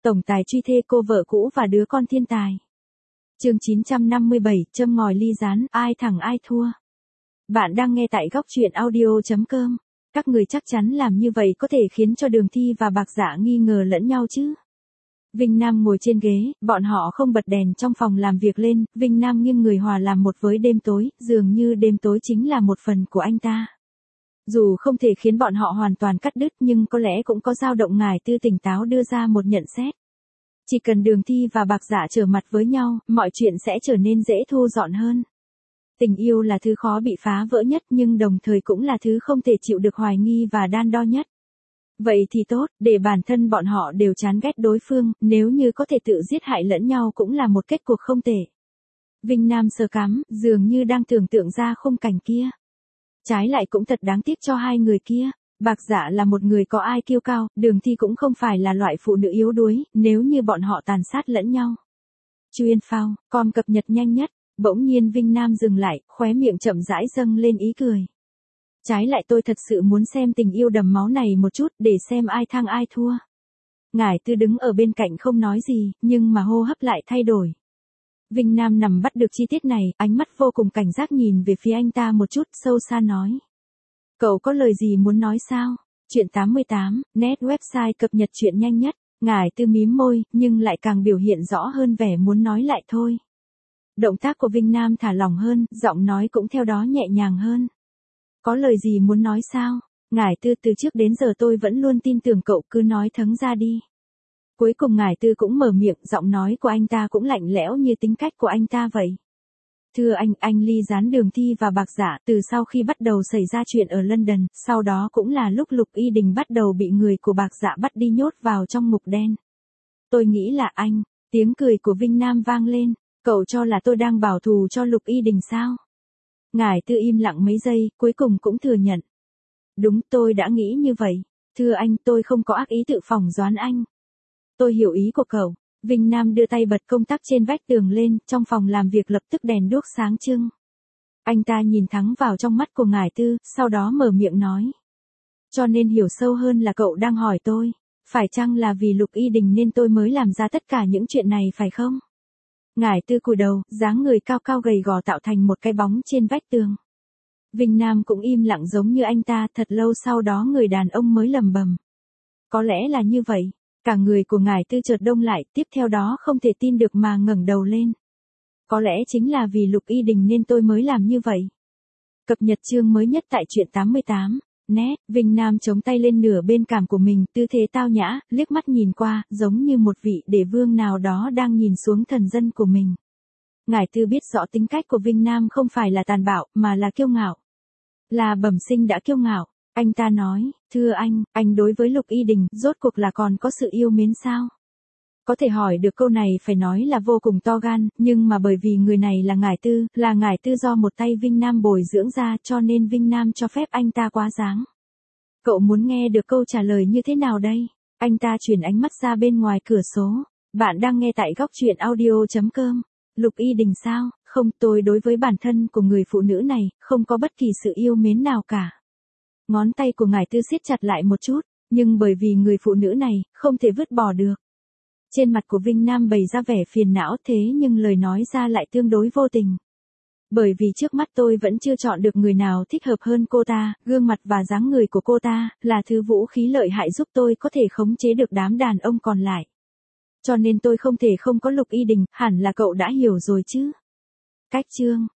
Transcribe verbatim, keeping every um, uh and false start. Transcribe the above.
Tổng tài truy thê cô vợ cũ và đứa con thiên tài. Chương chín trăm năm mươi bảy, châm ngòi ly gián, ai thắng ai thua. Bạn đang nghe tại góc truyện audio chấm com. Các người chắc chắn làm như vậy có thể khiến cho Đường Thi và Bạc Dạ nghi ngờ lẫn nhau chứ. Vinh Nam ngồi trên ghế, bọn họ không bật đèn trong phòng làm việc lên, Vinh Nam nghiêng người hòa làm một với đêm tối, dường như đêm tối chính là một phần của anh ta. Dù không thể khiến bọn họ hoàn toàn cắt đứt nhưng có lẽ cũng có dao động. Ngải Tư tỉnh táo đưa ra một nhận xét. Chỉ cần Đường Thi và Bạc Dạ trở mặt với nhau, mọi chuyện sẽ trở nên dễ thu dọn hơn. Tình yêu là thứ khó bị phá vỡ nhất nhưng đồng thời cũng là thứ không thể chịu được hoài nghi và đan đo nhất. Vậy thì tốt, để bản thân bọn họ đều chán ghét đối phương, nếu như có thể tự giết hại lẫn nhau cũng là một kết cuộc không tệ. Vinh Nam sờ cắm, dường như đang tưởng tượng ra khung cảnh kia. Trái lại cũng thật đáng tiếc cho hai người kia. Bạc Dạ là một người có i kiu cao, Đường Thi cũng không phải là loại phụ nữ yếu đuối, nếu như bọn họ tàn sát lẫn nhau. Chuyên phao, com cập nhật nhanh nhất, bỗng nhiên Vinh Nam dừng lại, khóe miệng chậm rãi dâng lên ý cười. Trái lại tôi thật sự muốn xem tình yêu đầm máu này một chút để xem ai thắng ai thua. Ngải Tư đứng ở bên cạnh không nói gì, nhưng mà hô hấp lại thay đổi. Vinh Nam nằm bắt được chi tiết này, ánh mắt vô cùng cảnh giác nhìn về phía anh ta một chút, sâu xa nói. Cậu có lời gì muốn nói sao? Chuyện tám mươi tám, net website cập nhật chuyện nhanh nhất. Ngải Tư mím môi, nhưng lại càng biểu hiện rõ hơn vẻ muốn nói lại thôi. Động tác của Vinh Nam thả lỏng hơn, giọng nói cũng theo đó nhẹ nhàng hơn. Có lời gì muốn nói sao? Ngải Tư, từ trước đến giờ tôi vẫn luôn tin tưởng cậu, cứ nói thẳng ra đi. Cuối cùng Ngải Tư cũng mở miệng, giọng nói của anh ta cũng lạnh lẽo như tính cách của anh ta vậy. Thưa anh, anh ly gián Đường Thi và Bạc Dạ từ sau khi bắt đầu xảy ra chuyện ở London, sau đó cũng là lúc Lục Y Đình bắt đầu bị người của Bạc Dạ bắt đi nhốt vào trong ngục đen. Tôi nghĩ là anh, tiếng cười của Vinh Nam vang lên, cậu cho là tôi đang bảo thù cho Lục Y Đình sao? Ngải Tư im lặng mấy giây, cuối cùng cũng thừa nhận. Đúng, tôi đã nghĩ như vậy. Thưa anh, tôi không có ác ý tự phỏng đoán anh. Tôi hiểu ý của cậu. Vinh Nam đưa tay bật công tắc trên vách tường lên, trong phòng làm việc lập tức đèn đuốc sáng trưng. Anh ta nhìn thẳng vào trong mắt của Ngải Tư, sau đó mở miệng nói. Cho nên hiểu sâu hơn là cậu đang hỏi tôi, phải chăng là vì Lục Y Đình nên tôi mới làm ra tất cả những chuyện này phải không? Ngải Tư cúi đầu, dáng người cao cao gầy gò tạo thành một cái bóng trên vách tường. Vinh Nam cũng im lặng giống như anh ta, thật lâu sau đó người đàn ông mới lẩm bẩm. Có lẽ là như vậy. Cả người của Ngải Tư chợt đông lại, tiếp theo đó không thể tin được mà ngẩng đầu lên. Có lẽ chính là vì Lục Y Đình nên tôi mới làm như vậy. Cập nhật chương mới nhất tại truyện tám mươi tám, net, Vinh Nam chống tay lên nửa bên cằm của mình, tư thế tao nhã, liếc mắt nhìn qua, giống như một vị đệ vương nào đó đang nhìn xuống thần dân của mình. Ngải Tư biết rõ tính cách của Vinh Nam không phải là tàn bạo, mà là kiêu ngạo. Là bẩm sinh đã kiêu ngạo. Anh ta nói, thưa anh, anh đối với Lục Y Đình, rốt cuộc là còn có sự yêu mến sao? Có thể hỏi được câu này phải nói là vô cùng to gan, nhưng mà bởi vì người này là Ngải Tư, là Ngải Tư do một tay Vinh Nam bồi dưỡng ra cho nên Vinh Nam cho phép anh ta quá đáng. Cậu muốn nghe được câu trả lời như thế nào đây? Anh ta chuyển ánh mắt ra bên ngoài cửa số. Bạn đang nghe tại góc truyện audio chấm com. Lục Y Đình sao? Không, tôi đối với bản thân của người phụ nữ này, không có bất kỳ sự yêu mến nào cả. Ngón tay của Ngải Tư siết chặt lại một chút, nhưng bởi vì người phụ nữ này, không thể vứt bỏ được. Trên mặt của Vinh Nam bày ra vẻ phiền não thế nhưng lời nói ra lại tương đối vô tình. Bởi vì trước mắt tôi vẫn chưa chọn được người nào thích hợp hơn cô ta, gương mặt và dáng người của cô ta, là thứ vũ khí lợi hại giúp tôi có thể khống chế được đám đàn ông còn lại. Cho nên tôi không thể không có Lục Y Đình, hẳn là cậu đã hiểu rồi chứ. Cách chương,